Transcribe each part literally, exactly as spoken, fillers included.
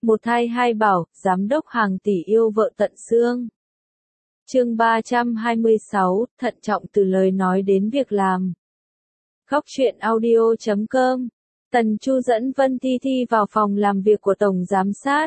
Một thai hai bảo, giám đốc hàng tỷ yêu vợ tận xương. Chương ba trăm hai mươi sáu, thận trọng từ lời nói đến việc làm. Góc truyện audio chấm com. Tần Chu dẫn Vân Thi Thi vào phòng làm việc của Tổng Giám sát.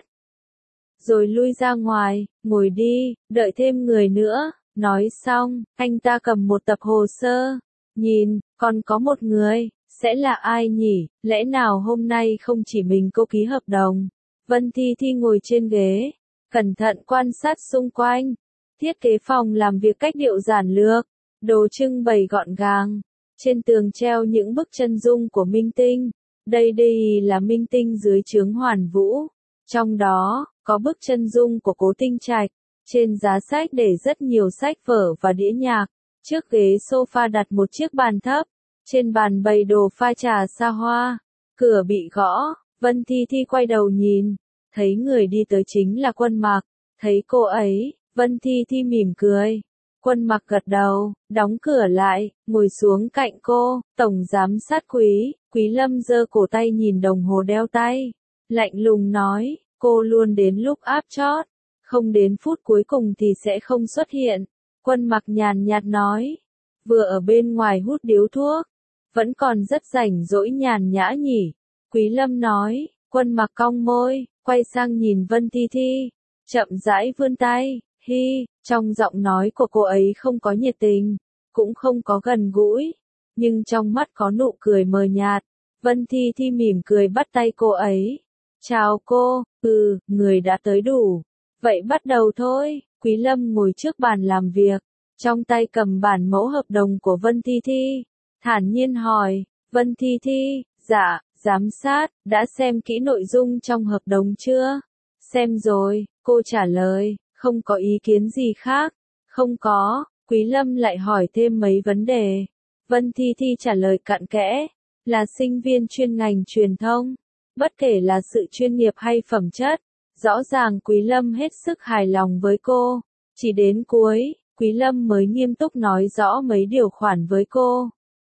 Rồi lui ra ngoài, ngồi đi, đợi thêm người nữa. Nói xong, anh ta cầm một tập hồ sơ. Nhìn, còn có một người, sẽ là ai nhỉ? Lẽ nào hôm nay không chỉ mình cô ký hợp đồng? Vân Thi Thi ngồi trên ghế, cẩn thận quan sát xung quanh. Thiết kế phòng làm việc cách điệu giản lược, đồ trưng bày gọn gàng. Trên tường treo những bức chân dung của minh tinh. Đây đây là minh tinh dưới trướng Hoàn Vũ. Trong đó, có bức chân dung của Cố Tinh Trạch. Trên giá sách để rất nhiều sách vở và đĩa nhạc. Trước ghế sofa đặt một chiếc bàn thấp. Trên bàn bày đồ pha trà xa hoa. Cửa bị gõ, Vân Thi Thi quay đầu nhìn. Thấy người đi tới chính là Quân Mặc. Thấy cô ấy, Vân Thi Thi mỉm cười. Quân Mặc gật đầu, đóng cửa lại, ngồi xuống cạnh cô. Tổng giám sát Quý, Quý Lâm giơ cổ tay nhìn đồng hồ đeo tay. Lạnh lùng nói, cô luôn đến lúc áp chót. Không đến phút cuối cùng thì sẽ không xuất hiện. Quân Mặc nhàn nhạt nói, vừa ở bên ngoài hút điếu thuốc. Vẫn còn rất rảnh rỗi nhàn nhã nhỉ. Quý Lâm nói, Quân Mặc cong môi, quay sang nhìn Vân Thi Thi. Chậm rãi vươn tay, hi, trong giọng nói của cô ấy không có nhiệt tình, cũng không có gần gũi. Nhưng trong mắt có nụ cười mờ nhạt. Vân Thi Thi mỉm cười bắt tay cô ấy. Chào cô, ừ, người đã tới đủ. Vậy bắt đầu thôi. Quý Lâm ngồi trước bàn làm việc, trong tay cầm bản mẫu hợp đồng của Vân Thi Thi. Thản nhiên hỏi, Vân Thi Thi, dạ, giám sát, đã xem kỹ nội dung trong hợp đồng chưa? Xem rồi, cô trả lời, không có ý kiến gì khác. Không có, Quý Lâm lại hỏi thêm mấy vấn đề. Vân Thi Thi trả lời cặn kẽ, là sinh viên chuyên ngành truyền thông. Bất kể là sự chuyên nghiệp hay phẩm chất, rõ ràng Quý Lâm hết sức hài lòng với cô. Chỉ đến cuối, Quý Lâm mới nghiêm túc nói rõ mấy điều khoản với cô.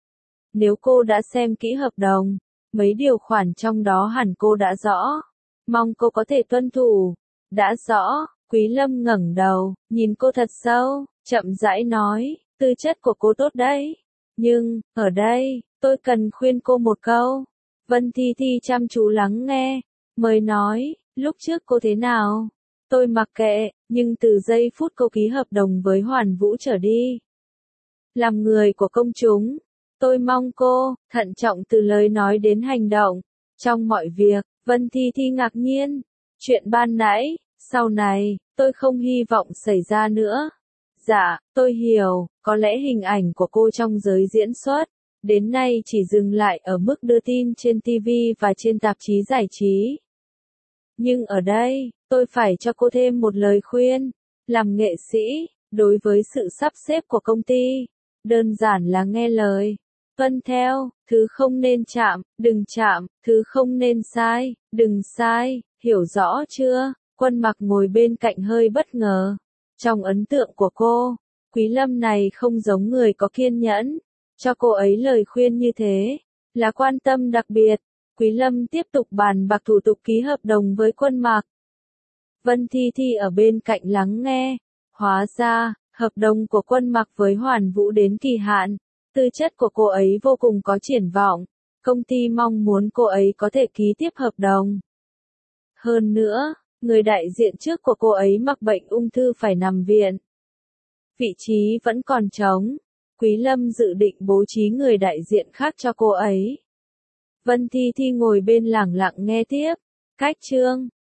Nếu cô đã xem kỹ hợp đồng, mấy điều khoản trong đó hẳn cô đã rõ. Mong cô có thể tuân thủ. Đã rõ, Quý Lâm ngẩng đầu, nhìn cô thật sâu, chậm rãi nói, tư chất của cô tốt đấy. Nhưng, ở đây, tôi cần khuyên cô một câu. Vân Thi Thi chăm chú lắng nghe, mới nói, lúc trước cô thế nào? Tôi mặc kệ, nhưng từ giây phút cô ký hợp đồng với Hoàn Vũ trở đi. Làm người của công chúng, tôi mong cô, thận trọng từ lời nói đến hành động. Trong mọi việc, Vân Thi Thi ngạc nhiên. Chuyện ban nãy, sau này, tôi không hy vọng xảy ra nữa. Dạ, tôi hiểu, có lẽ hình ảnh của cô trong giới diễn xuất, đến nay chỉ dừng lại ở mức đưa tin trên ti vi và trên tạp chí giải trí. Nhưng ở đây, tôi phải cho cô thêm một lời khuyên. Làm nghệ sĩ, đối với sự sắp xếp của công ty, đơn giản là nghe lời. Tuân theo, thứ không nên chạm, đừng chạm, thứ không nên sai, đừng sai, hiểu rõ chưa? Quân Mặc ngồi bên cạnh hơi bất ngờ. Trong ấn tượng của cô, Quý Lâm này không giống người có kiên nhẫn. Cho cô ấy lời khuyên như thế, là quan tâm đặc biệt. Quý Lâm tiếp tục bàn bạc thủ tục ký hợp đồng với Quân Mặc. Vân Thi Thi ở bên cạnh lắng nghe. Hóa ra, hợp đồng của Quân Mặc với Hoàn Vũ đến kỳ hạn. Tư chất của cô ấy vô cùng có triển vọng. Công ty mong muốn cô ấy có thể ký tiếp hợp đồng. Hơn nữa, người đại diện trước của cô ấy mắc bệnh ung thư phải nằm viện. Vị trí vẫn còn trống. Quý Lâm dự định bố trí người đại diện khác cho cô ấy. Vân Thi Thi ngồi bên lẳng lặng nghe tiếp. Cách chương,